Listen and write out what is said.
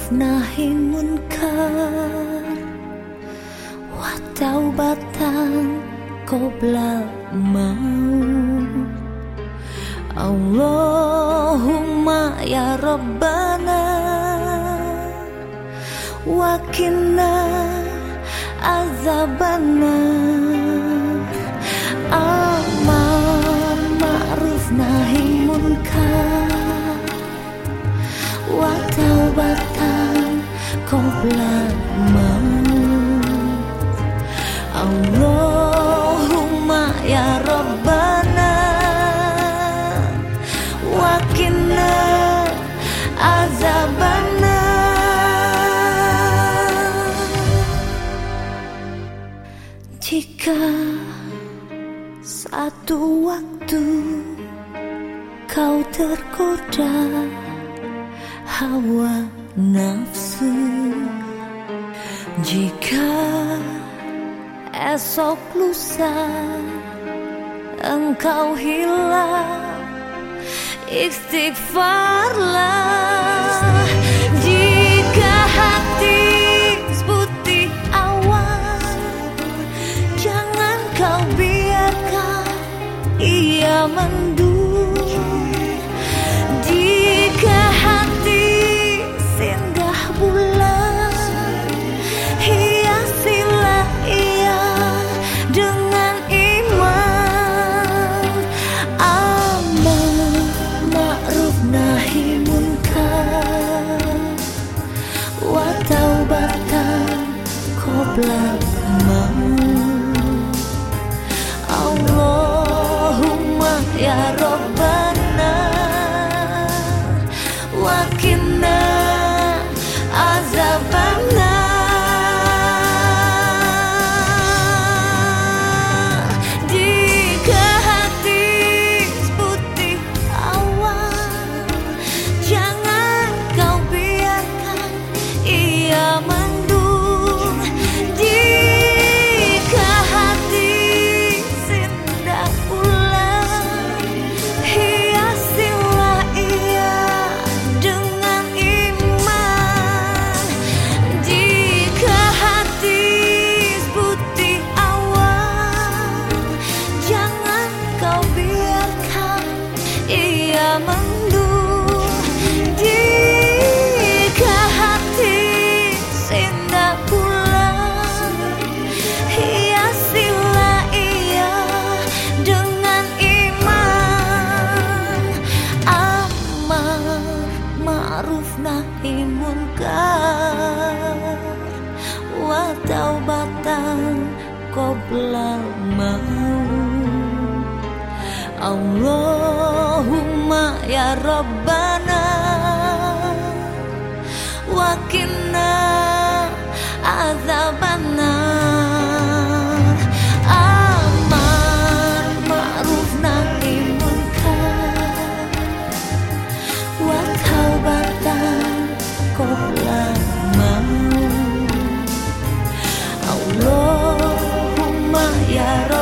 nahi munkar wa taubatan qabla maut. Allahumma ya Rabbana wakinna azabana. Amar ma'ruf nahi munkar wa taubatan qabla maut. Allahumma ya Rabbana wakinna azabana. Jika satu waktu kau tergoda hawa nafsu, jika esok lusa engkau hilang, istighfarlah. Jika hati putih awan, jangan kau biarkan ia mendung. Jika hati singgah bulan, hiasilah ia dengan iman. Amar ma'ruf nahi munkar wa taubatan qabla maut. Allahumma ya Rabbana wakinna azabana. Jika hati putih awan, jangan kau biarkan ia mendung. Jika hati sindah bulan, hiasilah ia dengan iman. Jika hati putih awan, jangan kau biarkan ia mendung. Jika hati sindah bulan, hiasilah ia dengan iman. Amar ma'ruf nahi munkar wa taubatan qabla maut. Allahumma ya Rabbana wakinna azabana. Amar ma'ruf nahi munkar wa taubatan qabla maut. Allahumma ya Rabbana